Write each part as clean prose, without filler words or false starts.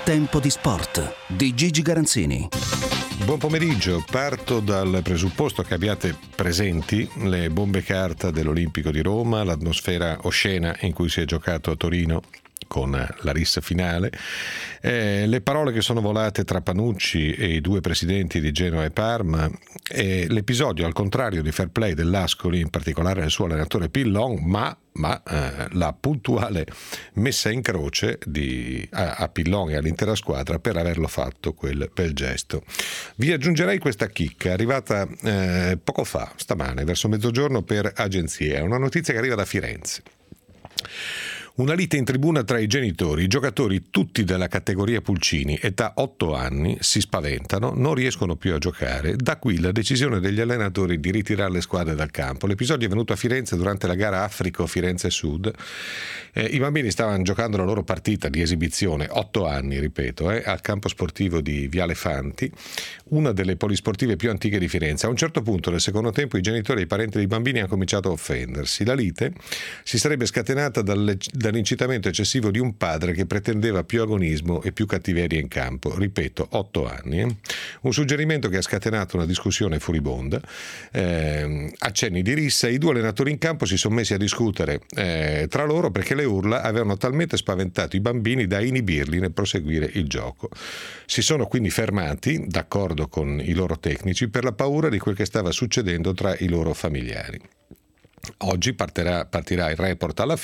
Tempo di sport di Gigi Garanzini. Buon pomeriggio, parto dal presupposto che abbiate presenti le bombe carta dell'Olimpico di Roma, l'atmosfera oscena in cui si è giocato a Torino con la rissa finale, le parole che sono volate tra Panucci e i due presidenti di Genoa e Parma, e l'episodio al contrario di fair play dell'Ascoli, in particolare del suo allenatore Pillon, ma la puntuale messa in croce a Pillon e all'intera squadra per averlo fatto quel bel gesto. Vi aggiungerei questa chicca arrivata poco fa, stamane, verso mezzogiorno per agenzie. È una notizia che arriva da Firenze. Una lite in tribuna tra i genitori, i giocatori tutti della categoria Pulcini, età 8 anni, si spaventano, non riescono più a giocare, da qui la decisione degli allenatori di ritirare le squadre dal campo. L'episodio è venuto a Firenze durante la gara Africo Firenze Sud. I bambini stavano giocando la loro partita di esibizione, 8 anni, ripeto, al campo sportivo di Viale Fanti, una delle polisportive più antiche di Firenze. A un certo punto del secondo tempo i genitori e i parenti dei bambini hanno cominciato a offendersi. La lite si sarebbe scatenata dall'incitamento eccessivo di un padre che pretendeva più agonismo e più cattiveria in campo. Ripeto, 8 anni. Un suggerimento che ha scatenato una discussione furibonda, accenni di rissa. I due allenatori in campo si sono messi a discutere tra loro perché le urla avevano talmente spaventato i bambini da inibirli nel proseguire il gioco. Si sono quindi fermati, d'accordo con i loro tecnici, per la paura di quel che stava succedendo tra i loro familiari. Oggi partirà il report alla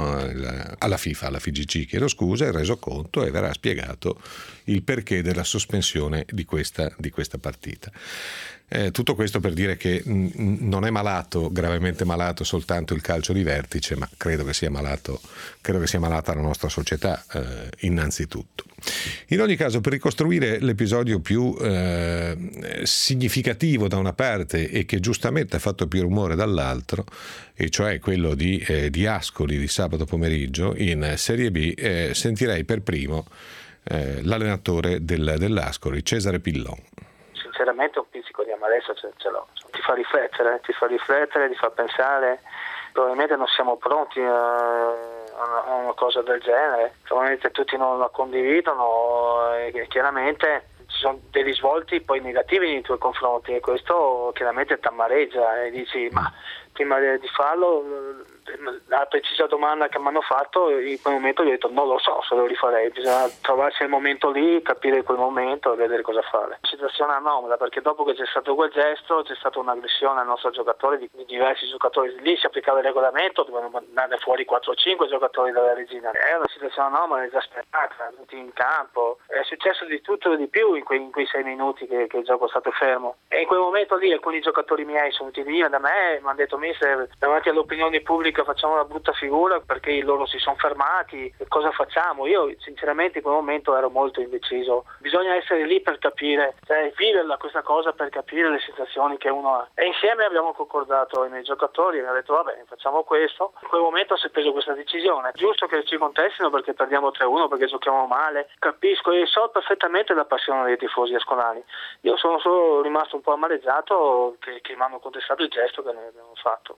FIGC, chiedo scusa, il resoconto, e verrà spiegato il perché della sospensione di questa partita. Tutto questo per dire che non è gravemente malato soltanto il calcio di vertice, ma credo che sia malata la nostra società, innanzitutto. In ogni caso, per ricostruire l'episodio più significativo da una parte e che giustamente ha fatto più rumore dall'altro, e cioè quello di Ascoli di sabato pomeriggio in Serie B, sentirei per primo l'allenatore dell'Ascoli, Cesare Pillon. Sinceramente un pizzico di amarezza ce l'ho, ti fa riflettere, ti fa pensare. Probabilmente non siamo pronti a una cosa del genere, probabilmente tutti non la condividono e chiaramente ci sono dei risvolti poi negativi nei tuoi confronti e questo chiaramente ti amareggia e dici ma prima di farlo, la precisa domanda che mi hanno fatto, in quel momento gli ho detto non lo so se lo rifarei, bisogna trovarsi il momento lì, capire quel momento e vedere cosa fare. Situazione anomala perché dopo che c'è stato quel gesto c'è stata un'aggressione al nostro giocatore di diversi giocatori, lì si applicava il regolamento, dovevano mandare fuori 4 o 5 giocatori dalla regina. È una situazione anomala, esasperata, tutti in campo, è successo di tutto e di più in quei 6 minuti che il gioco è stato fermo e in quel momento lì alcuni giocatori miei sono venuti via da me e mi hanno detto mister, davanti all'opinione pubblica facciamo una brutta figura perché loro si sono fermati, cosa facciamo? Io sinceramente in quel momento ero molto indeciso, bisogna essere lì per capire, viverla questa cosa per capire le sensazioni che uno ha e insieme abbiamo concordato i miei giocatori e mi hanno detto va bene facciamo questo, in quel momento si è preso questa decisione, giusto che ci contestino perché perdiamo 3-1 perché giochiamo male, capisco e so perfettamente la passione dei tifosi ascolani, io sono solo rimasto un po' amareggiato che mi hanno contestato il gesto che noi abbiamo fatto.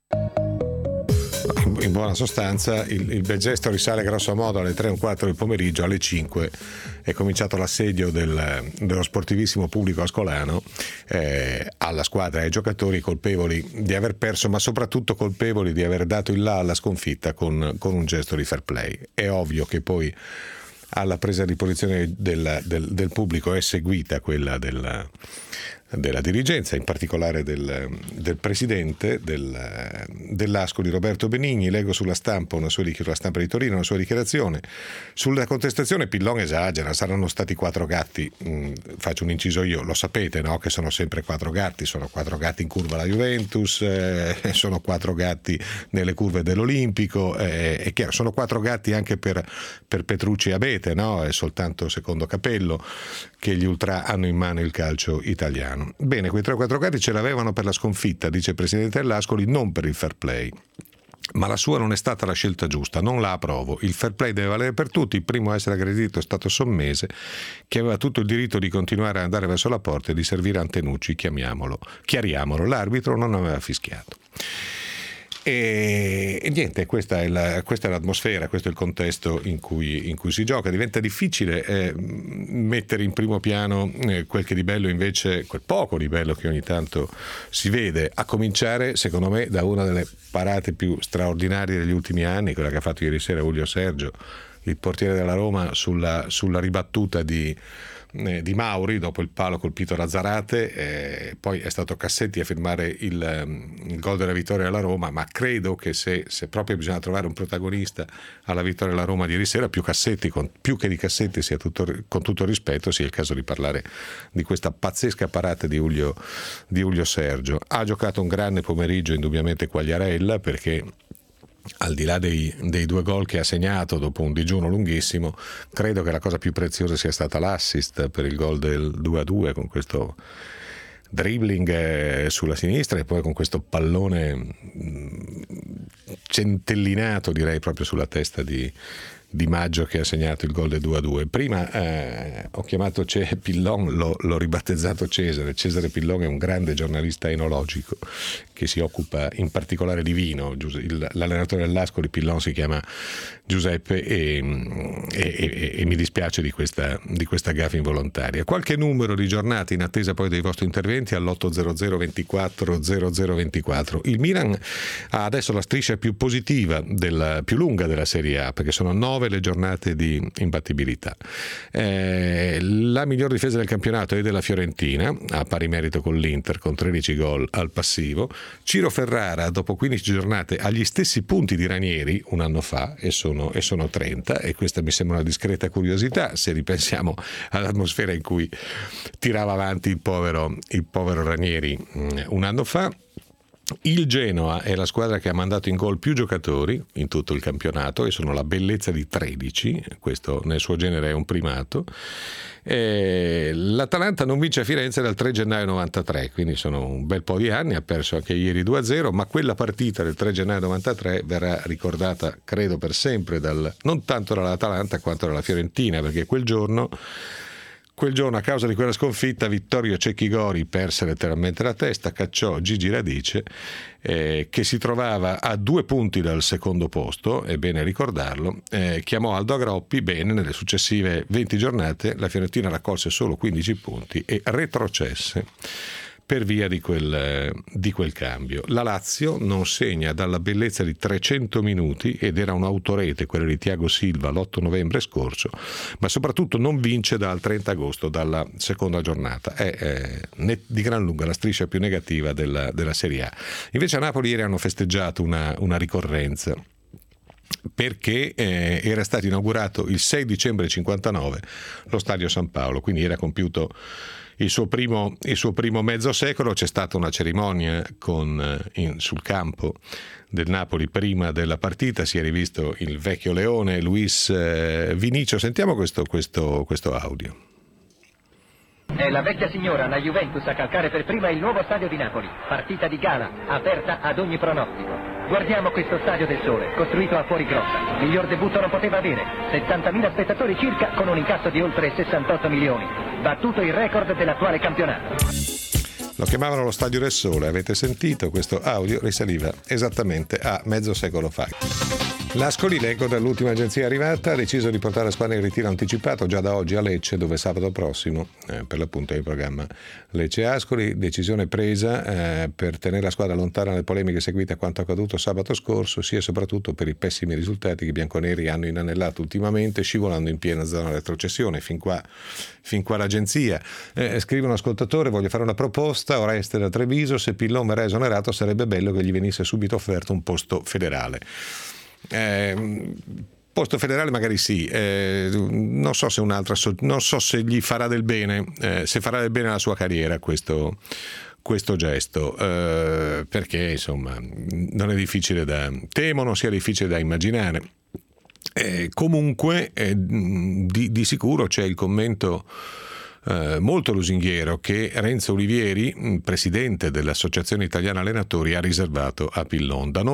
In buona sostanza il bel gesto risale grosso modo alle 3:15 del pomeriggio, alle 5 è cominciato l'assedio dello sportivissimo pubblico ascolano alla squadra e ai giocatori colpevoli di aver perso, ma soprattutto colpevoli di aver dato il là alla sconfitta con un gesto di fair play. È ovvio che poi alla presa di posizione del pubblico è seguita quella della dirigenza, in particolare del presidente dell'Ascoli Roberto Benigni. Leggo sulla stampa di Torino una sua dichiarazione sulla contestazione. Pillon esagera, saranno stati 4 gatti, faccio un inciso io, lo sapete, no? Che sono sempre 4 gatti, sono 4 gatti in curva alla Juventus, sono 4 gatti nelle curve dell'Olimpico, è chiaro, sono 4 gatti anche per Petrucci e Abete, no? È soltanto secondo Capello che gli ultra hanno in mano il calcio italiano. Bene, quei 3-4 gatti ce l'avevano per la sconfitta, dice il presidente dell'Ascoli, non per il fair play. Ma la sua non è stata la scelta giusta, non la approvo. Il fair play deve valere per tutti, il primo a essere aggredito è stato Sommese, che aveva tutto il diritto di continuare ad andare verso la porta e di servire Antenucci, chiariamolo. L'arbitro non aveva fischiato. E niente, questa è l'atmosfera, questo è il contesto in cui si gioca. Diventa difficile mettere in primo piano quel che di bello invece, quel poco di bello che ogni tanto si vede, a cominciare secondo me da una delle parate più straordinarie degli ultimi anni, quella che ha fatto ieri sera Julio Sergio, il portiere della Roma, sulla ribattuta di Mauri dopo il palo colpito da Zarate. Poi è stato Cassetti a firmare il gol della vittoria della Roma, ma credo che se proprio bisogna trovare un protagonista alla vittoria della Roma di ieri sera, più che di Cassetti, con tutto il rispetto, sia il caso di parlare di questa pazzesca parata di Julio Sergio. Ha giocato un grande pomeriggio indubbiamente Quagliarella, perché al di là dei 2 gol che ha segnato dopo un digiuno lunghissimo, credo che la cosa più preziosa sia stata l'assist per il gol del 2-2, con questo dribbling sulla sinistra e poi con questo pallone centellinato, direi, proprio sulla testa di Maggio, che ha segnato il gol del 2-2. Prima ho chiamato Pillon, l'ho ribattezzato Cesare Pillon. È un grande giornalista enologico che si occupa in particolare di vino. L'allenatore dell'Ascoli, Pillon, si chiama Giuseppe, e mi dispiace di questa gaffa involontaria. Qualche numero di giornate in attesa poi dei vostri interventi all'800 24 0024. Il Milan ha adesso la striscia più positiva, più lunga della Serie A, perché sono 9 le giornate di imbattibilità. La miglior difesa del campionato è della Fiorentina, a pari merito con l'Inter, con 13 gol al passivo. Ciro Ferrara, dopo 15 giornate, ha gli stessi punti di Ranieri un anno fa, e sono 30, e questa mi sembra una discreta curiosità se ripensiamo all'atmosfera in cui tirava avanti il povero Ranieri un anno fa. Il Genoa è la squadra che ha mandato in gol più giocatori in tutto il campionato, e sono la bellezza di 13, questo nel suo genere è un primato. L'Atalanta non vince a Firenze dal 3 gennaio 93, quindi sono un bel po' di anni, ha perso anche ieri 2-0, ma quella partita del 3 gennaio 93 verrà ricordata, credo, per sempre, non tanto dall'Atalanta quanto dalla Fiorentina, perché quel giorno, a causa di quella sconfitta, Vittorio Cecchigori perse letteralmente la testa, cacciò Gigi Radice, che si trovava a 2 punti dal secondo posto, è bene ricordarlo, chiamò Aldo Agroppi. Bene, nelle successive 20 giornate la Fiorentina raccolse solo 15 punti e retrocesse per via di quel cambio. La Lazio non segna dalla bellezza di 300 minuti, ed era un'autorete quella di Thiago Silva l'8 novembre scorso, ma soprattutto non vince dal 30 agosto, dalla seconda giornata. È di gran lunga la striscia più negativa della Serie A. Invece a Napoli ieri hanno festeggiato una ricorrenza, perché era stato inaugurato il 6 dicembre 59 lo Stadio San Paolo, quindi era compiuto il suo primo mezzo secolo. C'è stata una cerimonia sul campo del Napoli prima della partita, si è rivisto il vecchio leone Luis Vinicio. Sentiamo questo audio. È la vecchia signora, la Juventus, a calcare per prima il nuovo stadio di Napoli. Partita di gala, aperta ad ogni pronostico. Guardiamo questo Stadio del Sole, costruito a fuori grotta. Miglior debutto non poteva avere. 70.000 spettatori circa, con un incasso di oltre 68 milioni. Battuto il record dell'attuale campionato. Lo chiamavano lo Stadio del Sole, avete sentito? Questo audio risaliva esattamente a mezzo secolo fa. L'Ascoli, leggo dall'ultima agenzia arrivata, ha deciso di portare la squadra in ritiro anticipato già da oggi a Lecce, dove sabato prossimo, per l'appunto, è in programma Lecce-Ascoli. Decisione presa per tenere la squadra lontana dalle polemiche seguite a quanto accaduto sabato scorso, sia e soprattutto per i pessimi risultati che i bianconeri hanno inanellato ultimamente, scivolando in piena zona retrocessione. Fin qua l'agenzia. Scrive un ascoltatore: voglio fare una proposta, Oreste da Treviso, se Pillon verrà esonerato sarebbe bello che gli venisse subito offerto un posto federale. Posto federale magari sì, non so se non so se gli farà del bene, se farà del bene alla sua carriera questo gesto, perché insomma temo non sia difficile da immaginare. Comunque di sicuro c'è il commento molto lusinghiero che Renzo Olivieri, presidente dell'Associazione Italiana Allenatori, ha riservato a Pillon. Da noi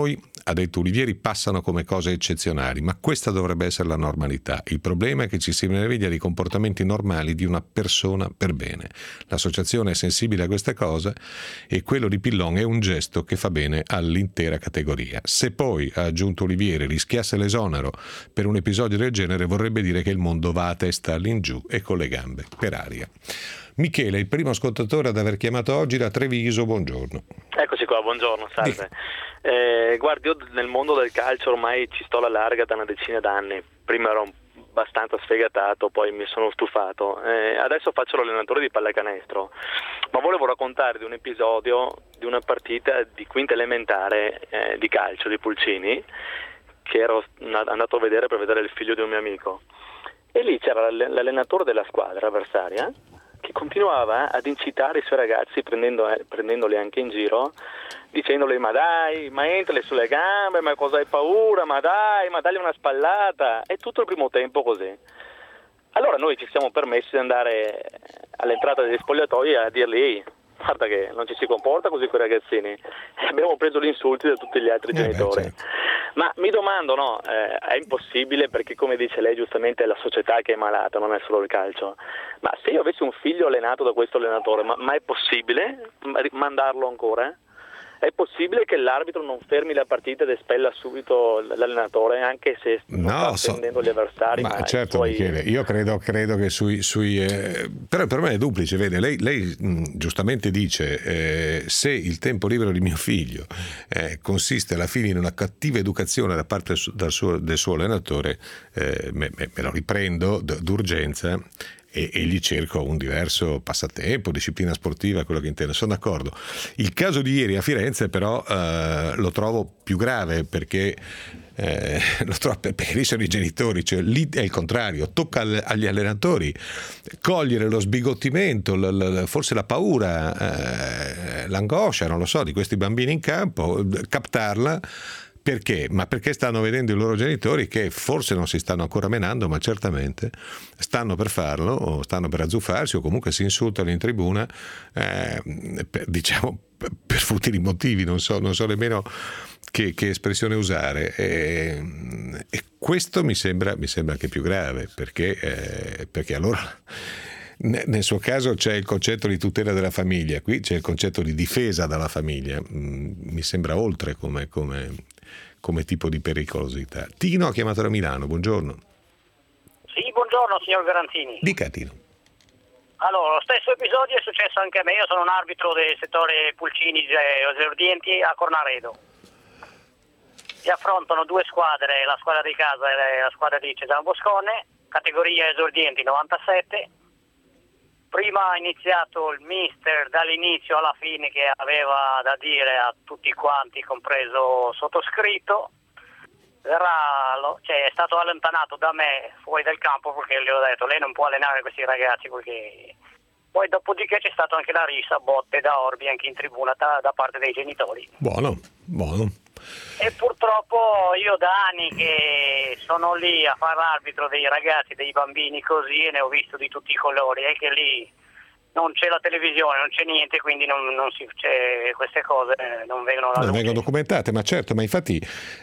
ha detto Olivieri, passano come cose eccezionali, ma questa dovrebbe essere la normalità. Il problema è che ci si meraviglia dei comportamenti normali di una persona per bene. L'associazione è sensibile a queste cose e quello di Pillon è un gesto che fa bene all'intera categoria. Se poi, ha aggiunto Olivieri, rischiasse l'esonero per un episodio del genere, vorrebbe dire che il mondo va a testa all'ingiù e con le gambe per aria. Michele, il primo ascoltatore ad aver chiamato oggi da Treviso, buongiorno. Eccoci qua, buongiorno, salve. Guardi, io nel mondo del calcio ormai ci sto alla larga da una decina d'anni. Prima ero abbastanza sfegatato, poi mi sono stufato. Adesso faccio l'allenatore di pallacanestro, ma volevo raccontare di un episodio di una partita di quinta elementare di calcio di Pulcini, che ero andato a vedere per vedere il figlio di un mio amico. E lì c'era l'allenatore della squadra avversaria che continuava ad incitare i suoi ragazzi, prendendoli anche in giro, dicendoli ma dai, ma entrali sulle gambe, ma cosa hai paura, ma dai, ma dagli una spallata, e tutto il primo tempo così. Allora noi ci siamo permessi di andare all'entrata degli spogliatoi a dirgli guarda che non ci si comporta così con i ragazzini, abbiamo preso gli insulti da tutti gli altri genitori. Certo. Ma mi domando, no, è impossibile, perché come dice lei giustamente è la società che è malata, non è solo il calcio, ma se io avessi un figlio allenato da questo allenatore, ma è possibile mandarlo ancora? È possibile che l'arbitro non fermi la partita ed espella subito l'allenatore, anche se sta attendendo gli avversari? Ma certo, poi... Michele, io credo che però per me è duplice, vede, lei giustamente dice se il tempo libero di mio figlio consiste alla fine in una cattiva educazione da parte del suo allenatore, me lo riprendo d'urgenza e gli cerco un diverso passatempo, disciplina sportiva, quello che intendo. Sono d'accordo. Il caso di ieri a Firenze però lo trovo più grave perché lì sono i genitori, cioè lì è il contrario, tocca agli allenatori cogliere lo sbigottimento, forse la paura, l'angoscia, non lo so, di questi bambini in campo, captarla. Perché? Ma perché stanno vedendo i loro genitori che forse non si stanno ancora menando, ma certamente stanno per farlo, o stanno per azzuffarsi, o comunque si insultano in tribuna, diciamo per futili motivi, non so nemmeno che espressione usare. E questo mi sembra che più grave, perché allora nel suo caso c'è il concetto di tutela della famiglia, qui c'è il concetto di difesa dalla famiglia. Mi sembra oltre come tipo di pericolosità. Tino ha chiamato da Milano, buongiorno. Sì, buongiorno signor Garanzini. Dica Tino. Allora, lo stesso episodio è successo anche a me, io sono un arbitro del settore Pulcini esordienti a Cornaredo. Si affrontano due squadre, la squadra di casa e la squadra di Cesano Boscone, categoria esordienti 97. Prima ha iniziato il mister dall'inizio alla fine che aveva da dire a tutti quanti, compreso sottoscritto. È stato allontanato da me fuori dal campo perché gli ho detto lei non può allenare questi ragazzi, perché poi dopodiché c'è stato anche la rissa, botte da orbi anche in tribuna da parte dei genitori. Buono. E purtroppo io da anni che sono lì a fare l'arbitro dei ragazzi, dei bambini così, e ne ho visto di tutti i colori, è che lì non c'è la televisione, non c'è niente, quindi queste cose non vengono alla luce. Vengono documentate, ma certo, ma infatti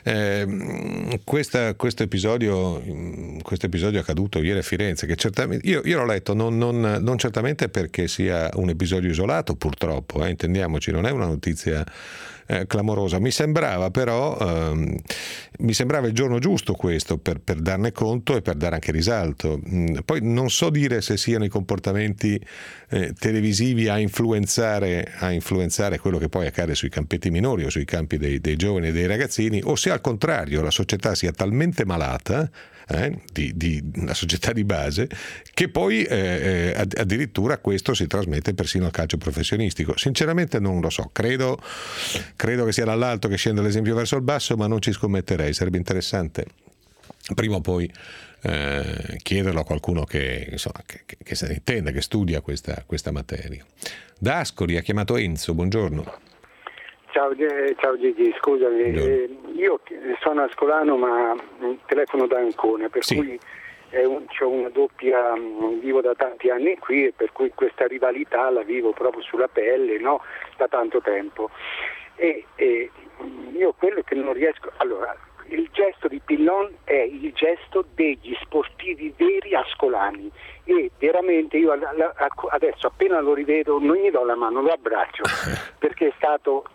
questo episodio accaduto ieri a Firenze, che certamente io l'ho letto non certamente perché sia un episodio isolato, purtroppo, intendiamoci, non è una notizia clamorosa. Mi sembrava però il giorno giusto questo per darne conto e per dare anche risalto. Poi non so dire se siano i comportamenti televisivi a influenzare quello che poi accade sui campetti minori o sui campi dei giovani e dei ragazzini, o se al contrario la società sia talmente malata, la società di base, che poi addirittura questo si trasmette persino al calcio professionistico. Sinceramente non lo so, credo che sia dall'alto che scende l'esempio verso il basso, ma non ci scommetterei. Sarebbe interessante prima o poi chiederlo a qualcuno che se ne intenda, che studia questa materia. Da Ascoli ha chiamato Enzo, buongiorno. Ciao Gigi, scusami, io sono ascolano ma telefono da Ancona, per cui ho una doppia, vivo da tanti anni qui, e per cui questa rivalità la vivo proprio sulla pelle, no? Da tanto tempo. e io quello che non riesco, allora il gesto di Pillon è il gesto degli sportivi veri ascolani, e veramente io adesso appena lo rivedo non gli do la mano, lo abbraccio, perché è stato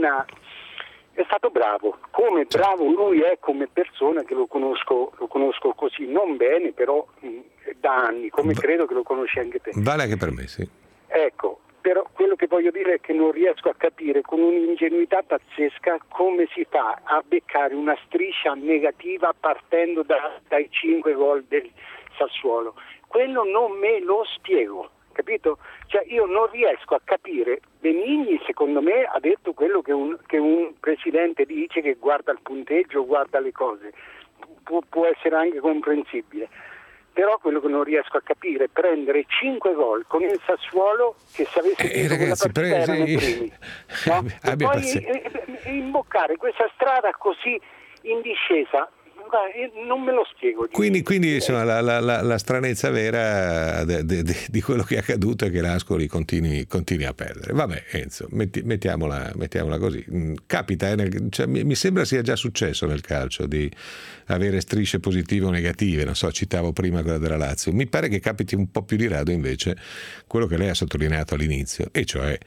bravo, come bravo lui è come persona, che lo conosco così, non bene, però da anni, come credo che lo conosci anche te. Vale anche per me, sì. Ecco, però quello che voglio dire è che non riesco a capire con un'ingenuità pazzesca come si fa a beccare una striscia negativa partendo dai 5 gol del Sassuolo. Quello non me lo spiego, capito? Cioè io non riesco a capire. Benigni secondo me ha detto quello che un presidente dice, che guarda il punteggio, guarda le cose, può essere anche comprensibile. Però quello che non riesco a capire è prendere 5 gol con il Sassuolo, che se avesse vinto ragazzi, quella partita erano i primi, no? E poi imboccare questa strada così in discesa, non me lo spiego. Quindi insomma, la stranezza vera di quello che è accaduto è che l'Ascoli continui a perdere. Vabbè, Enzo, mettiamola così. Capita, cioè, mi sembra sia già successo nel calcio di avere strisce positive o negative, non so, citavo prima quella della Lazio. Mi pare che capiti un po' più di rado invece quello che lei ha sottolineato all'inizio, e cioè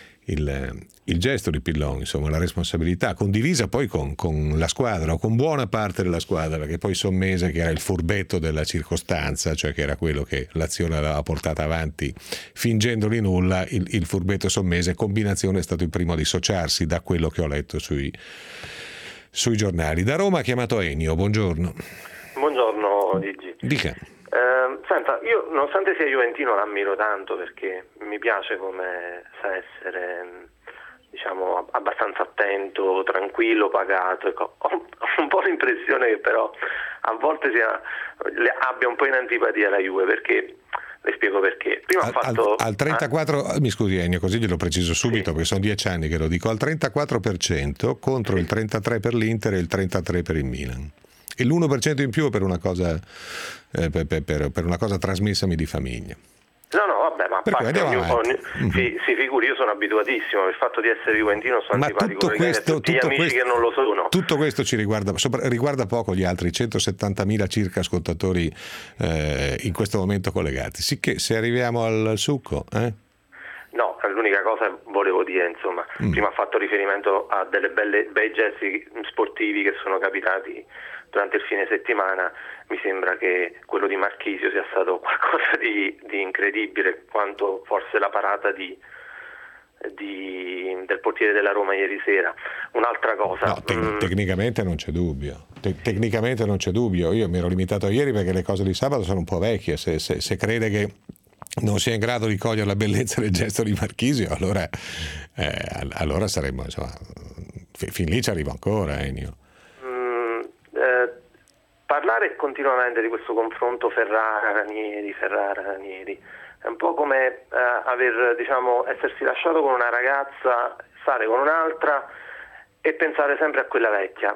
il gesto di Pillon, insomma, la responsabilità condivisa poi con la squadra, o con buona parte della squadra, perché poi Sommese, che era il furbetto della circostanza, cioè che era quello che l'azione aveva portata avanti fingendoli nulla, il furbetto Sommese, combinazione, è stato il primo a dissociarsi, da quello che ho letto sui giornali. Da Roma ha chiamato Ennio, buongiorno. Buongiorno Gigi. Dica. Senta, io nonostante sia juventino l'ammiro tanto, perché mi piace come sa essere, diciamo, abbastanza attento, tranquillo, pagato. Ecco, ho un po' l'impressione che però a volte abbia un po' in antipatia la Juve, perché le spiego perché. Prima al 34%, mi scusi Ennio, così glielo preciso subito, sì, perché sono 10 anni che lo dico, al 34% contro il 33% per l'Inter e il 33% per il Milan. E l'1% in più per una cosa per una cosa trasmessami di famiglia. No, vabbè, ma si figuri, io sono abituatissimo, per il fatto di essere juventino sono antipatico a tutti gli amici che non lo sono. Tutto questo ci riguarda poco gli altri 170.000 circa ascoltatori in questo momento collegati. Sicché se arriviamo al succo, No, l'unica cosa volevo dire, insomma, prima ha fatto riferimento a delle bei gesti sportivi che sono capitati durante il fine settimana. Mi sembra che quello di Marchisio sia stato qualcosa di incredibile, quanto forse la parata del portiere della Roma ieri sera. Un'altra cosa, no, tecnicamente non c'è dubbio. Tecnicamente non c'è dubbio. Io mi ero limitato a ieri perché le cose di sabato sono un po' vecchie. Se crede che non sia in grado di cogliere la bellezza del gesto di Marchisio, allora saremmo, insomma, fin lì ci arrivo ancora, Ennio. Parlare continuamente di questo confronto Ferrara-Ranieri è un po' come essersi lasciato con una ragazza, stare con un'altra e pensare sempre a quella vecchia.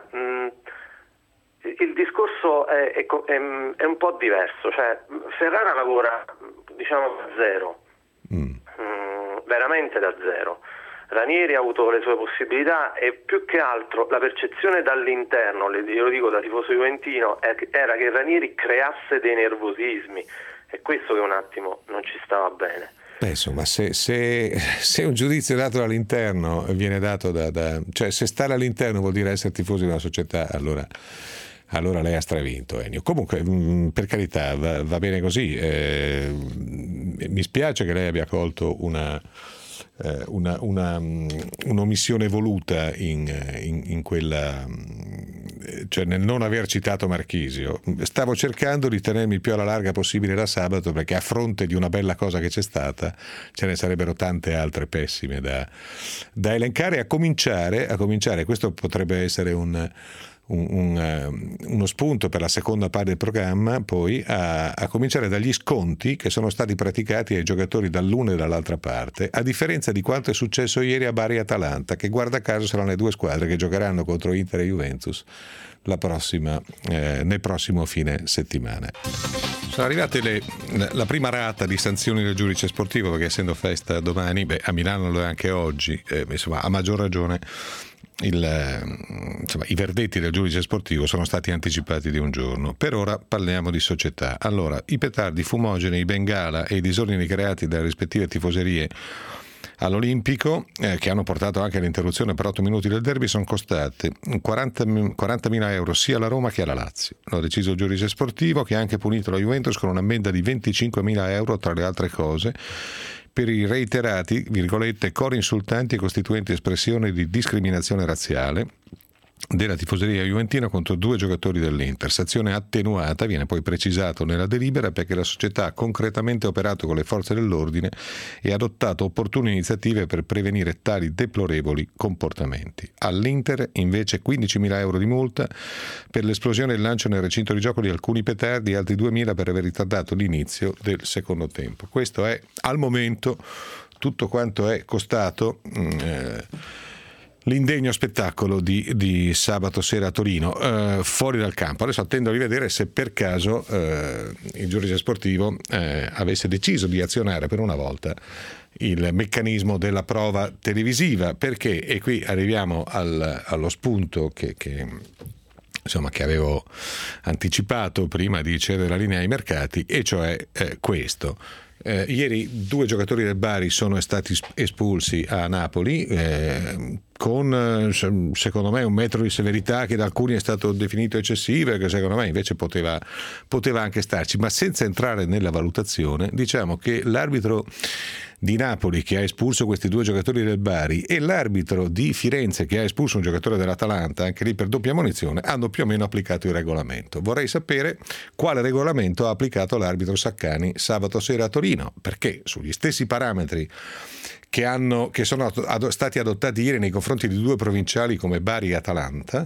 Il discorso è un po' diverso, cioè Ferrara lavora, diciamo, da zero, veramente da zero. Ranieri ha avuto le sue possibilità, e più che altro la percezione dall'interno, io lo dico da tifoso juventino, era che Ranieri creasse dei nervosismi, e questo che un attimo non ci stava bene. Insomma, se un giudizio dato dall'interno viene dato cioè se stare all'interno vuol dire essere tifosi di una società, allora lei ha stravinto, Ennio. Comunque, per carità, va bene così. Mi spiace che lei abbia colto un'omissione voluta in quella, cioè nel non aver citato Marchisio. Stavo cercando di tenermi il più alla larga possibile da sabato, perché a fronte di una bella cosa che c'è stata ce ne sarebbero tante altre pessime da elencare, a cominciare, questo potrebbe essere uno spunto per la seconda parte del programma, poi a cominciare dagli sconti che sono stati praticati ai giocatori dall'una e dall'altra parte, a differenza di quanto è successo ieri a Bari e Atalanta, che guarda caso saranno le due squadre che giocheranno contro Inter e Juventus nel prossimo fine settimana. Sono arrivate la prima rata di sanzioni del giudice sportivo, perché essendo festa domani, a Milano lo è anche oggi, insomma, a maggior ragione i verdetti del giudice sportivo sono stati anticipati di un giorno. Per ora parliamo di società. Allora, i petardi, i fumogeni, i bengala e i disordini creati dalle rispettive tifoserie all'Olimpico, che hanno portato anche all'interruzione per 8 minuti del derby, sono costate 40.000 euro sia alla Roma che alla Lazio. L'ha deciso il giudice sportivo, che ha anche punito la Juventus con un'ammenda di 25.000 euro, tra le altre cose, per i reiterati, virgolette, cori insultanti e costituenti espressione di discriminazione razziale della tifoseria juventina contro 2 giocatori dell'Inter. Sanzione attenuata, viene poi precisato nella delibera, perché la società ha concretamente operato con le forze dell'ordine e adottato opportune iniziative per prevenire tali deplorevoli comportamenti. All'Inter invece 15.000 euro di multa per l'esplosione e il lancio nel recinto di gioco di alcuni petardi e altri 2.000 per aver ritardato l'inizio del secondo tempo. Questo è al momento tutto quanto è costato l'indegno spettacolo di sabato sera a Torino, fuori dal campo. Adesso attendo di vedere se per caso il giudice sportivo avesse deciso di azionare per una volta il meccanismo della prova televisiva, perché, e qui arriviamo allo spunto che avevo anticipato prima di cedere la linea ai mercati, e cioè questo. Ieri 2 giocatori del Bari sono stati espulsi a Napoli con, secondo me, un metro di severità che da alcuni è stato definito eccessivo e che secondo me invece poteva anche starci, ma senza entrare nella valutazione, diciamo che l'arbitro di Napoli che ha espulso questi 2 giocatori del Bari e l'arbitro di Firenze che ha espulso un giocatore dell'Atalanta, anche lì per doppia munizione, hanno più o meno applicato il regolamento. Vorrei sapere quale regolamento ha applicato l'arbitro Saccani sabato sera a Torino, perché sugli stessi parametri che sono stati adottati ieri nei confronti di 2 provinciali come Bari e Atalanta,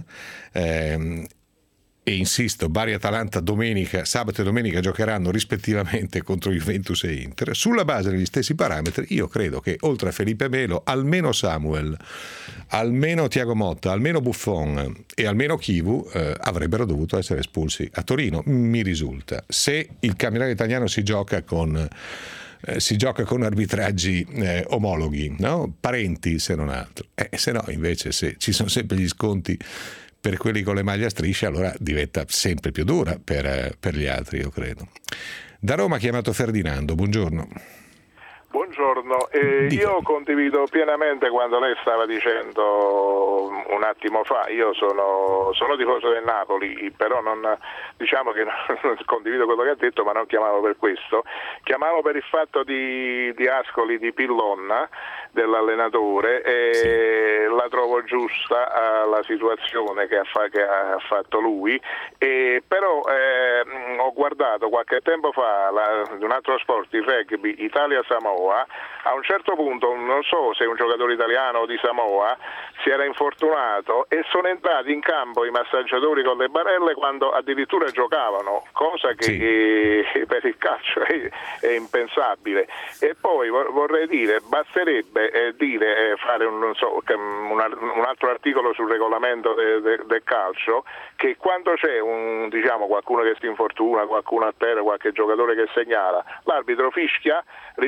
e insisto, Bari e Atalanta sabato e domenica giocheranno rispettivamente contro Juventus e Inter. Sulla base degli stessi parametri, io credo che oltre a Felipe Melo, almeno Samuel, almeno Thiago Motta, almeno Buffon e almeno Chivu avrebbero dovuto essere espulsi a Torino, mi risulta. Se il campionato italiano si gioca con arbitraggi omologhi, no? Parenti se non altro, se no invece se ci sono sempre gli sconti per quelli con le maglie a strisce, allora diventa sempre più dura per gli altri, io credo. Da Roma ha chiamato Ferdinando, buongiorno. Buongiorno, io condivido pienamente quando lei stava dicendo un attimo fa. Io sono tifoso del Napoli, però diciamo che non condivido quello che ha detto, ma non chiamavo per questo. Chiamavo per il fatto di Ascoli, di Pillon, dell'allenatore, e sì, la trovo giusta la situazione che ha fatto lui, però ho guardato qualche tempo fa un altro sport, il rugby, Italia-Samoa. A un certo punto, non so se un giocatore italiano o di Samoa si era infortunato e sono entrati in campo i massaggiatori con le barelle quando addirittura giocavano, cosa che sì, per il calcio è impensabile. E poi vorrei dire, basterebbe fare un altro articolo sul regolamento del calcio, che quando c'è qualcuno che si infortuna, qualcuno a terra, qualche giocatore che segnala, l'arbitro fischia,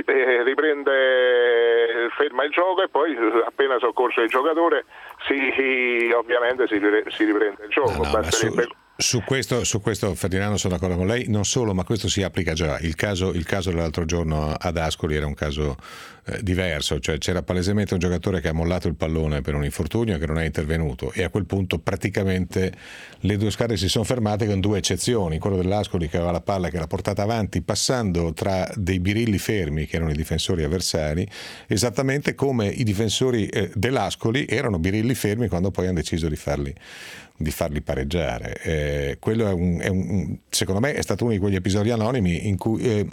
ferma il gioco e poi appena soccorso il giocatore ovviamente si riprende il gioco. Su questo Ferdinando sono d'accordo con lei, non solo, ma questo si applica già. Il caso dell'altro giorno ad Ascoli era un caso diverso, cioè c'era palesemente un giocatore che ha mollato il pallone per un infortunio e che non è intervenuto, e a quel punto praticamente le 2 squadre si sono fermate con 2 eccezioni: quello dell'Ascoli che aveva la palla, che l'ha portata avanti passando tra dei birilli fermi che erano i difensori avversari, esattamente come i difensori dell'Ascoli erano birilli fermi quando poi hanno deciso di farli pareggiare. Quello è secondo me è stato uno di quegli episodi anomali in cui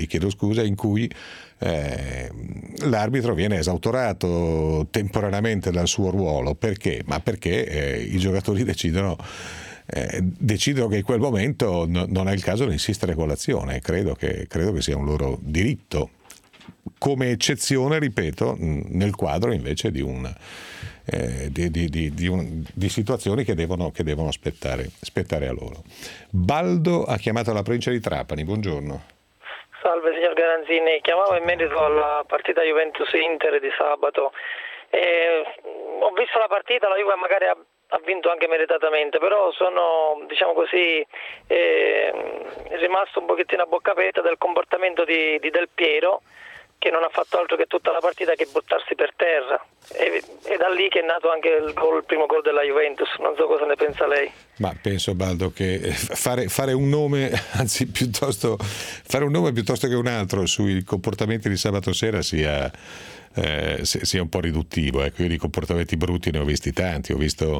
l'arbitro viene esautorato temporaneamente dal suo ruolo. Perché? Ma perché i giocatori decidono che in quel momento non è il caso di insistere con l'azione. Credo che sia un loro diritto, come eccezione, ripeto, nel quadro invece di un di situazioni che devono spettare a loro. Baldo ha chiamato la provincia di Trapani, buongiorno. Salve signor Garanzini, chiamavo in merito alla partita Juventus-Inter di sabato. Ho visto la partita, la Juve magari ha vinto anche meritatamente, però sono, diciamo così, rimasto un pochettino a bocca aperta del comportamento di Del Piero, che non ha fatto altro che tutta la partita che buttarsi per terra, e da lì che è nato anche il primo gol della Juventus. Non so cosa ne pensa lei. Ma penso, Baldo, che fare un nome, anzi piuttosto fare un nome piuttosto che un altro sui comportamenti di sabato sera sia un po' riduttivo. Ecco, io di comportamenti brutti ne ho visti tanti, ho visto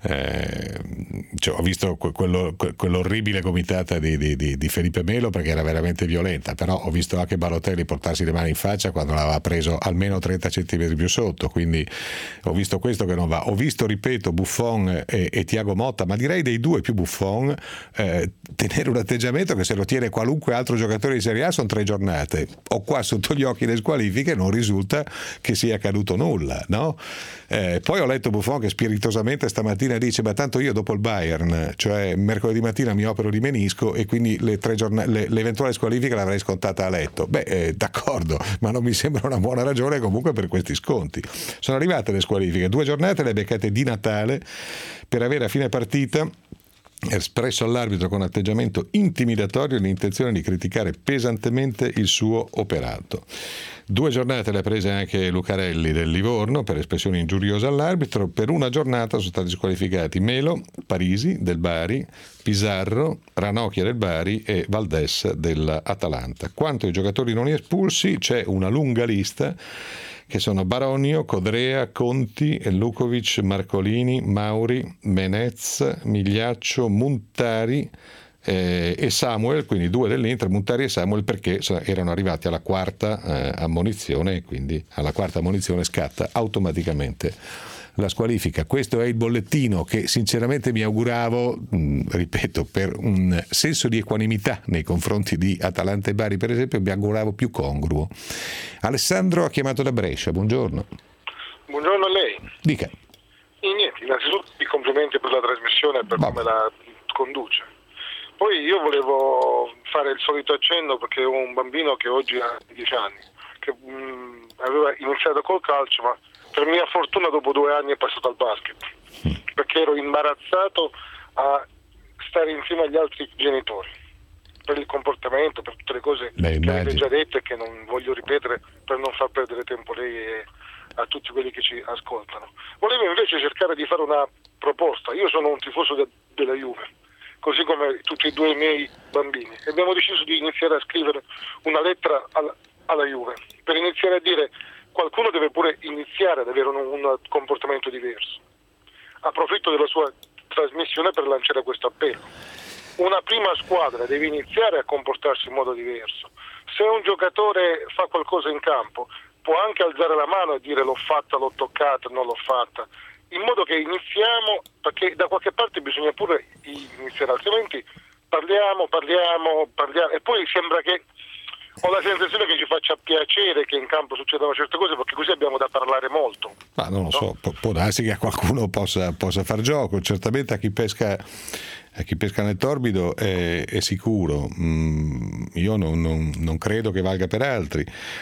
quell'orribile gomitata di Felipe Melo, perché era veramente violenta, però ho visto anche Balotelli portarsi le mani in faccia quando l'aveva preso almeno 30 centimetri più sotto, quindi ho visto questo che non va. Ho visto, ripeto, Buffon e Thiago Motta, ma direi dei due più Buffon, tenere un atteggiamento che se lo tiene qualunque altro giocatore di Serie A sono 3 giornate. Ho qua sotto gli occhi le squalifiche, non risulta che sia accaduto nulla, no? Poi ho letto Buffon che spiritosamente stamattina dice: ma tanto io dopo il Bayern, cioè mercoledì mattina, mi opero di menisco e quindi l'eventuale squalifica l'avrei scontata a letto. D'accordo, ma non mi sembra una buona ragione comunque per questi sconti. Sono arrivate le squalifiche, 2 giornate le beccate di Natale per avere a fine partita espresso all'arbitro con atteggiamento intimidatorio l'intenzione di criticare pesantemente il suo operato. 2 giornate le ha prese anche Lucarelli del Livorno per espressione ingiuriosa all'arbitro. Per 1 giornata sono stati squalificati Melo, Parisi del Bari, Pizarro, Ranocchia del Bari e Valdés dell'Atalanta. Quanto ai giocatori non espulsi, c'è una lunga lista che sono Baronio, Codrea, Conti, Lukovic, Marcolini, Mauri, Menez, Migliaccio, Muntari e Samuel, quindi 2 dell'Inter, Muntari e Samuel, perché erano arrivati alla 4ª ammonizione, e quindi alla 4ª ammonizione scatta automaticamente la squalifica. Questo è il bollettino che sinceramente mi auguravo, ripeto, per un senso di equanimità nei confronti di Atalanta e Bari per esempio, mi auguravo più congruo. Alessandro ha chiamato da Brescia, buongiorno. Buongiorno a lei. Dica. E niente, innanzitutto i complimenti per la trasmissione e per come la conduce. Poi io volevo fare il solito accenno, perché ho un bambino che oggi ha 10 anni, che aveva iniziato col calcio, ma per mia fortuna dopo 2 anni è passato al basket, perché ero imbarazzato a stare insieme agli altri genitori per il comportamento, per tutte le cose che avete già detto e che non voglio ripetere per non far perdere tempo lei e a tutti quelli che ci ascoltano. Volevo invece cercare di fare una proposta. Io sono un tifoso della Juve, così come tutti e 2 i miei bambini, e abbiamo deciso di iniziare a scrivere una lettera alla Juve per iniziare a dire: qualcuno deve pure iniziare ad avere un comportamento diverso. Approfitto della sua trasmissione per lanciare questo appello. Una prima squadra deve iniziare a comportarsi in modo diverso. Se un giocatore fa qualcosa in campo, può anche alzare la mano e dire: l'ho fatta, l'ho toccata, non l'ho fatta, in modo che iniziamo, perché da qualche parte bisogna pure iniziare, altrimenti parliamo e poi sembra che ho la sensazione che ci faccia piacere che in campo succedano certe cose, perché così abbiamo da parlare molto. Ma non lo so, può darsi che a qualcuno possa far gioco, certamente a chi pesca nel torbido è sicuro. Io non credo che valga per altri.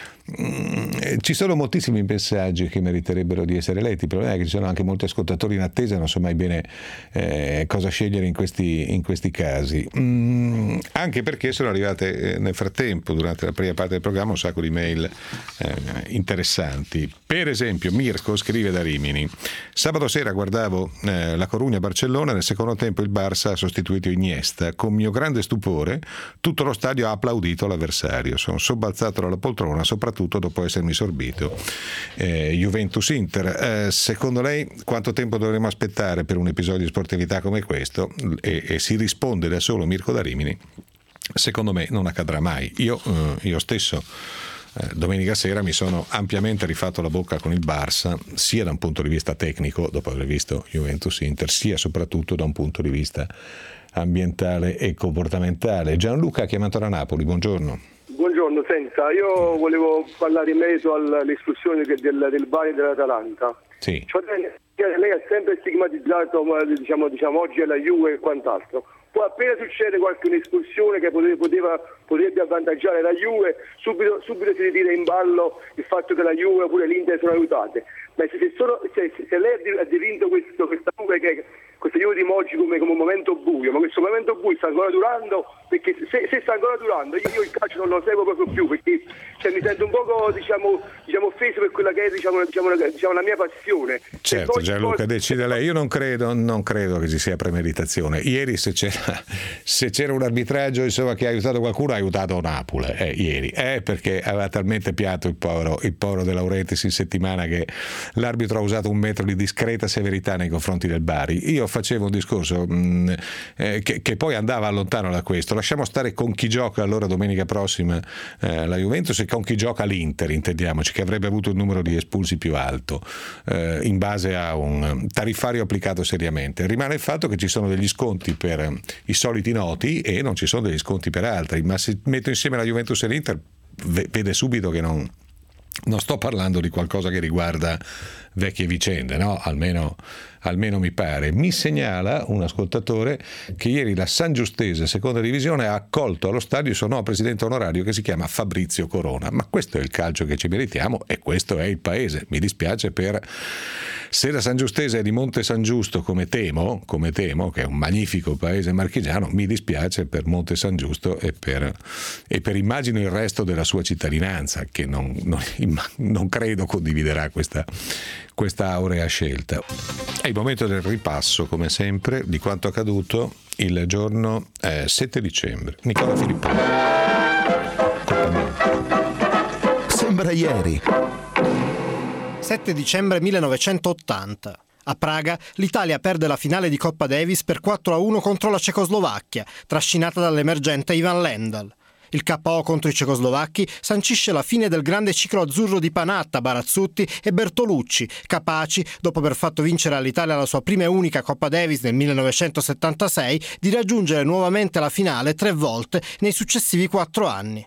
Ci sono moltissimi messaggi che meriterebbero di essere letti. Il problema è che ci sono anche molti ascoltatori in attesa e non so mai bene cosa scegliere in questi casi, anche perché sono arrivate nel frattempo, durante la prima parte del programma, un sacco di mail interessanti. Per esempio Mirko scrive da Rimini: sabato sera guardavo la Corugna-Barcellona, nel secondo tempo il Barça ha sostituito Iniesta, con mio grande stupore tutto lo stadio ha applaudito l'avversario, sono sobbalzato dalla poltrona soprattutto dopo essermi sorbito Juventus-Inter. Secondo lei quanto tempo dovremo aspettare per un episodio di sportività come questo? E si risponde da solo Mirko da Rimini: secondo me non accadrà mai. Io stesso domenica sera mi sono ampiamente rifatto la bocca con il Barça, sia da un punto di vista tecnico dopo aver visto Juventus-Inter, sia soprattutto da un punto di vista ambientale e comportamentale. Gianluca ha chiamato da Napoli, buongiorno. Buongiorno buongiorno, senta, io volevo parlare in merito all'espulsione del Bari dell'Atalanta. Sì. Cioè, lei ha sempre stigmatizzato, diciamo oggi alla Juve e quant'altro. Poi appena succede qualche un'espulsione che potrebbe avvantaggiare la Juve, subito si ritira in ballo il fatto che la Juve oppure l'Inter sono aiutate. Ma se lei ha dipinto questa Juve di Moggi come un momento buio, ma questo momento buio sta ancora durando, perché se sta ancora durando io il calcio non lo seguo proprio più, perché mi sento un poco diciamo offeso per quella che è diciamo la mia passione. Certo, Gianluca, decide lei. Io non credo che ci sia premeditazione. Ieri se c'era un arbitraggio insomma che ha aiutato qualcuno, ha aiutato Napoli ieri, perché aveva talmente piatto il povero De Laurentiis in settimana che l'arbitro ha usato un metro di discreta severità nei confronti del Bari. Io facevo un discorso che poi andava lontano da questo. Lasciamo stare con chi gioca allora domenica prossima la Juventus e con chi gioca l'Inter, intendiamoci, che avrebbe avuto il numero di espulsi più alto in base a un tariffario applicato seriamente. Rimane il fatto che ci sono degli sconti per i soliti noti e non ci sono degli sconti per altri, ma se metto insieme la Juventus e l'Inter vede subito che non sto parlando di qualcosa che riguarda vecchie vicende, no? Almeno mi pare. Mi segnala un ascoltatore che ieri la San Giustese, seconda divisione, ha accolto allo stadio il suo nuovo presidente onorario che si chiama Fabrizio Corona. Ma questo è il calcio che ci meritiamo e questo è il paese. Mi dispiace se la San Giustese è di Monte San Giusto, come temo, che è un magnifico paese marchigiano, mi dispiace per Monte San Giusto e per immagino il resto della sua cittadinanza, che non credo condividerà questa aurea scelta. È il momento del ripasso, come sempre, di quanto accaduto il giorno 7 dicembre. Nicola Filipponi. Sembra ieri. 7 dicembre 1980. A Praga l'Italia perde la finale di Coppa Davis per 4-1 contro la Cecoslovacchia, trascinata dall'emergente Ivan Lendl. Il KO contro i cecoslovacchi sancisce la fine del grande ciclo azzurro di Panatta, Barazzutti e Bertolucci, capaci, dopo aver fatto vincere all'Italia la sua prima e unica Coppa Davis nel 1976, di raggiungere nuovamente la finale 3 volte nei successivi 4 anni.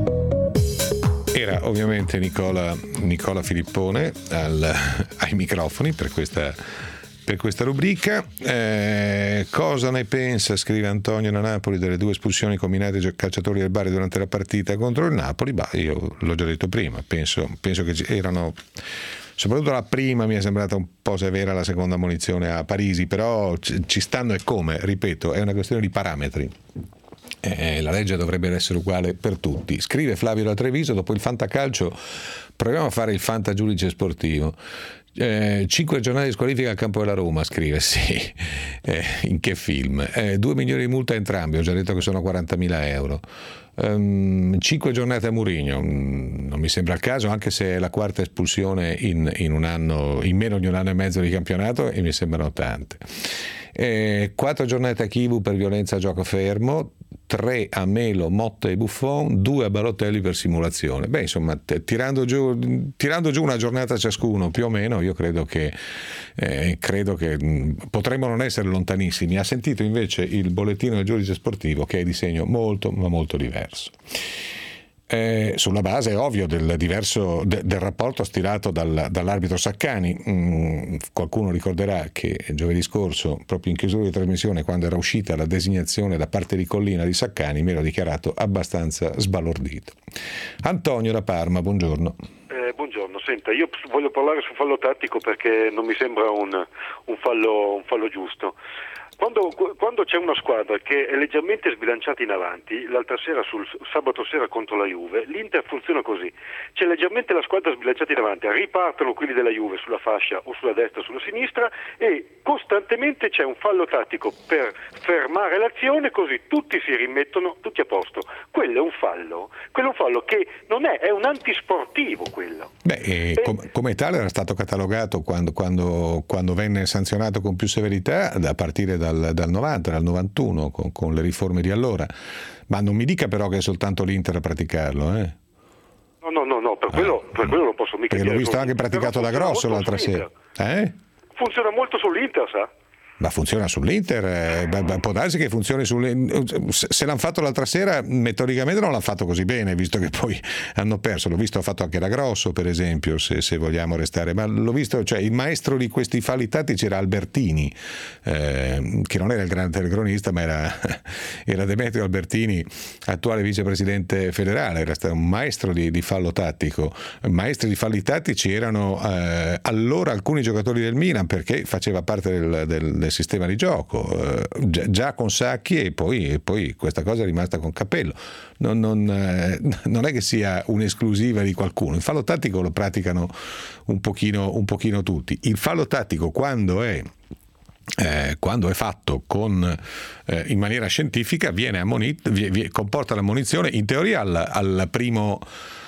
Era ovviamente Nicola Filippone ai microfoni per questa rubrica. Cosa ne pensa, scrive Antonio da Napoli, delle 2 espulsioni combinate ai calciatori del Bari durante la partita contro il Napoli? Io l'ho già detto prima, penso che erano, soprattutto la prima mi è sembrata un po' severa, la seconda ammonizione a Parisi, però ci stanno e come, ripeto, è una questione di parametri. La legge dovrebbe essere uguale per tutti. Scrive Flavio da Treviso: dopo il fantacalcio proviamo a fare il fantagiudice sportivo. 5 giornate di squalifica al campo della Roma, scrive, sì. In che film? 2 milioni di multa a entrambi, ho già detto che sono 40.000 euro. 5 giornate a Mourinho, non mi sembra il caso, anche se è la 4ª espulsione in un anno, in meno di un anno e mezzo di campionato, e mi sembrano tante. 4 giornate a Chivu per violenza a gioco fermo, 3 a Melo, Motta e Buffon, 2 a Balotelli per simulazione. Insomma, tirando giù una giornata ciascuno, più o meno, io credo che potremmo non essere lontanissimi. Ha sentito invece il bollettino del giudice sportivo, che è di segno molto ma molto diverso. Sulla base, ovvio, del rapporto stilato dall'arbitro Saccani. Qualcuno ricorderà che giovedì scorso, proprio in chiusura di trasmissione, quando era uscita la designazione da parte di Collina di Saccani, mi ero dichiarato abbastanza sbalordito. Antonio da Parma, buongiorno. Buongiorno, senta, io voglio parlare sul fallo tattico perché non mi sembra un fallo giusto. Quando c'è una squadra che è leggermente sbilanciata in avanti, l'altra sera, sabato sera contro la Juve, l'Inter funziona così: c'è leggermente la squadra sbilanciata in avanti, ripartono quelli della Juve sulla fascia o sulla destra o sulla sinistra e costantemente c'è un fallo tattico per fermare l'azione, così tutti si rimettono, tutti a posto. Quello è un fallo che non è un antisportivo quello. Come tale era stato catalogato quando venne sanzionato con più severità a partire dal 90, dal 91 con le riforme di allora. Ma non mi dica però che è soltanto l'Inter a praticarlo, No, per quello non posso mica dire. Perché l'ho visto anche praticato da Grosso l'altra sera. Funziona molto sull'Inter, sa? Ma funziona sull'Inter, può darsi che funzioni se l'hanno fatto l'altra sera metodicamente non l'hanno fatto così bene, visto che poi hanno perso. L'ho visto, ha fatto anche la Grosso per esempio, se vogliamo restare, ma l'ho visto, cioè il maestro di questi falli tattici era Albertini, che non era il grande telecronista, ma era Demetrio Albertini, attuale vicepresidente federale, era stato un maestro di fallo tattico. Maestri di falli tattici erano allora alcuni giocatori del Milan, perché faceva parte del sistema di gioco, già con Sacchi, e poi questa cosa è rimasta con Cappello. Non è che sia un'esclusiva di qualcuno. Il fallo tattico lo praticano un pochino tutti. Il fallo tattico quando è fatto in maniera scientifica comporta l'ammonizione in teoria alla prima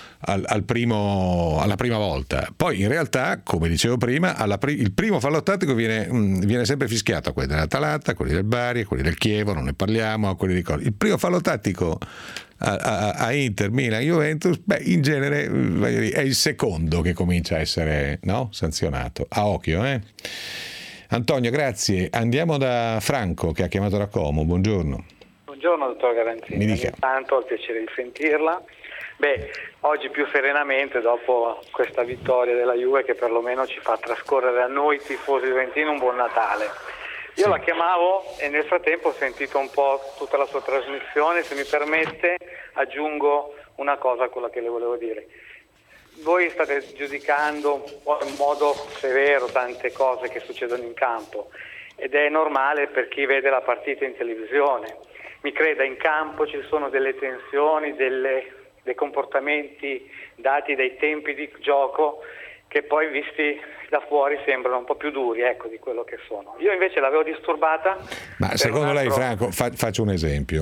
volta. Poi in realtà, come dicevo prima, il primo fallo tattico viene sempre fischiato a quelli dell'Atalanta, a quelli del Bari, a quelli del Chievo, non ne parliamo, a quelli di cosa. Il primo fallo tattico a Inter, Milan, Juventus, in genere è il secondo che comincia a essere, no, sanzionato. A occhio, Antonio, grazie. Andiamo da Franco, che ha chiamato da Como. Buongiorno. Buongiorno, dottor Garanzini. Mi dica. Intanto ho il piacere di sentirla. Oggi più serenamente, dopo questa vittoria della Juve, che perlomeno ci fa trascorrere a noi tifosi juventini un buon Natale. Io la chiamavo e nel frattempo ho sentito un po' tutta la sua trasmissione. Se mi permette, aggiungo una cosa a quella che le volevo dire. Voi state giudicando un po' in modo severo tante cose che succedono in campo, ed è normale per chi vede la partita in televisione. Mi creda, in campo ci sono delle tensioni, dei comportamenti dati dai tempi di gioco che poi visti da fuori sembrano un po' più duri, di quello che sono. Io invece l'avevo disturbata. Ma secondo lei, Franco, faccio un esempio.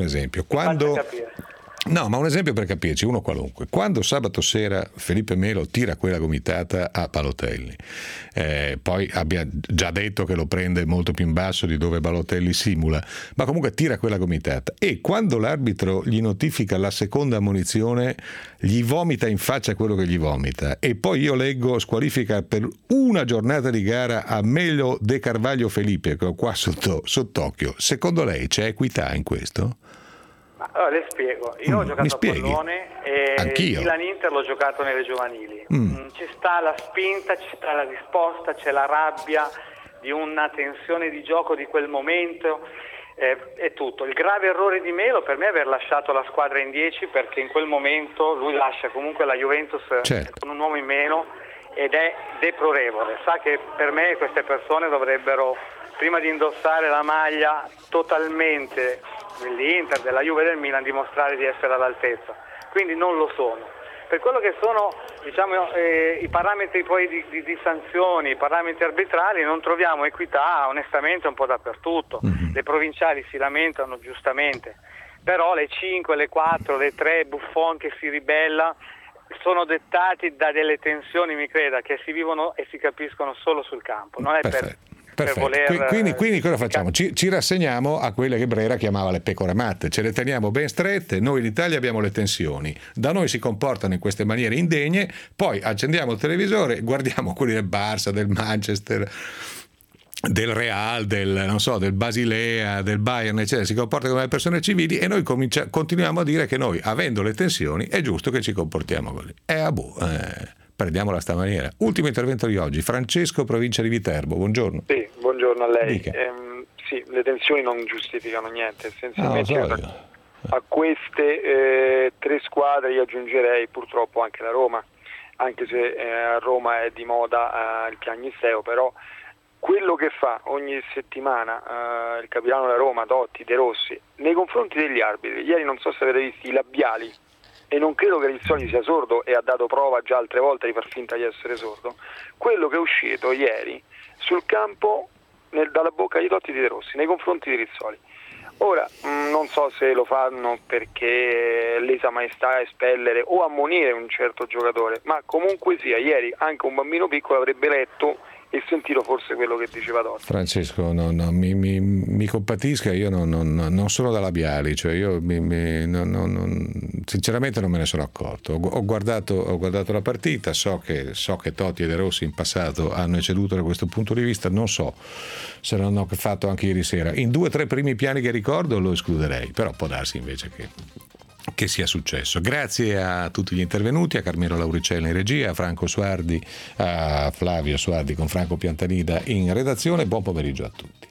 No, ma un esempio per capirci, uno qualunque. Quando sabato sera Felipe Melo tira quella gomitata a Balotelli, poi abbia già detto che lo prende molto più in basso di dove Balotelli simula, ma comunque tira quella gomitata, e quando l'arbitro gli notifica la seconda ammonizione gli vomita in faccia quello che gli vomita, e poi io leggo squalifica per una giornata di gara a Melo De Carvalho Felipe, che ho qua sott'occhio. Secondo lei c'è equità in questo? Allora, le spiego. Io ho giocato a pallone e anch'io. Milan-Inter l'ho giocato nelle giovanili. Ci sta la spinta, ci sta la risposta, c'è la rabbia di una tensione di gioco di quel momento, è tutto. Il grave errore di Melo per me è aver lasciato la squadra in 10, perché in quel momento lui lascia comunque la Juventus con un uomo in meno, ed è deplorevole. Sa che per me queste persone dovrebbero, prima di indossare la maglia totalmente dell'Inter, della Juve e del Milan, dimostrare di essere all'altezza. Quindi non lo sono. Per quello che sono, i parametri poi di sanzioni, i parametri arbitrali, non troviamo equità onestamente un po' dappertutto. Le provinciali si lamentano giustamente, però le 5, le 4, le 3, Buffon che si ribella, sono dettati da delle tensioni, mi creda, che si vivono e si capiscono solo sul campo. Non è per voler... Quindi cosa facciamo? Ci rassegniamo a quelle che Brera chiamava le pecore matte, ce le teniamo ben strette. Noi in Italia abbiamo le tensioni, da noi si comportano in queste maniere indegne, poi accendiamo il televisore, guardiamo quelli del Barça, del Manchester, del Real, del Basilea, del Bayern, eccetera, si comportano come persone civili, e noi continuiamo a dire che noi, avendo le tensioni, è giusto che ci comportiamo così. Prendiamola a sta maniera. Ultimo intervento di oggi, Francesco, provincia di Viterbo. Buongiorno. Sì, buongiorno a lei. Sì, le tensioni non giustificano niente. Essenzialmente a queste 3 squadre io aggiungerei purtroppo anche la Roma, anche se a Roma è di moda il piagnisteo, però quello che fa ogni settimana il capitano della Roma, Totti, De Rossi, nei confronti degli arbitri. Ieri non so se avete visto i labiali, e non credo che Rizzoli sia sordo, e ha dato prova già altre volte di far finta di essere sordo. Quello che è uscito ieri sul campo dalla bocca di Totti e di De Rossi nei confronti di Rizzoli. Ora non so se lo fanno perché lesa maestà, espellere o ammonire un certo giocatore, ma comunque sia, ieri anche un bambino piccolo avrebbe letto e sentito forse quello che diceva Totti. Francesco, mi compatisca, io non sono da labiali, cioè io sinceramente non me ne sono accorto. Ho guardato la partita, so che Totti e De Rossi in passato hanno ecceduto da questo punto di vista, non so se l'hanno fatto anche ieri sera. In 2 o 3 primi piani che ricordo lo escluderei, però può darsi invece che sia successo. Grazie a tutti gli intervenuti, a Carmelo Lauricella in regia, a Franco Suardi, a Flavio Suardi con Franco Piantanida in redazione. Buon pomeriggio a tutti.